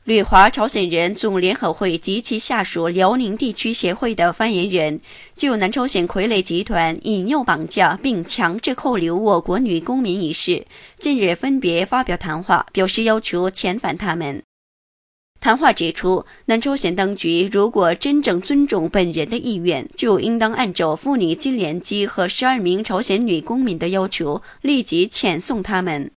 旅华朝鲜人总联合会及其下属辽宁地区协会的发言人就南朝鲜傀儡集团引诱绑架并强制扣留我国女公民一事，近日分别发表谈话，表示要求遣返他们。谈话指出，南朝鲜当局如果真正尊重本人的意愿，就应当按照妇女金联机和12名朝鲜女公民的要求，立即遣送他们。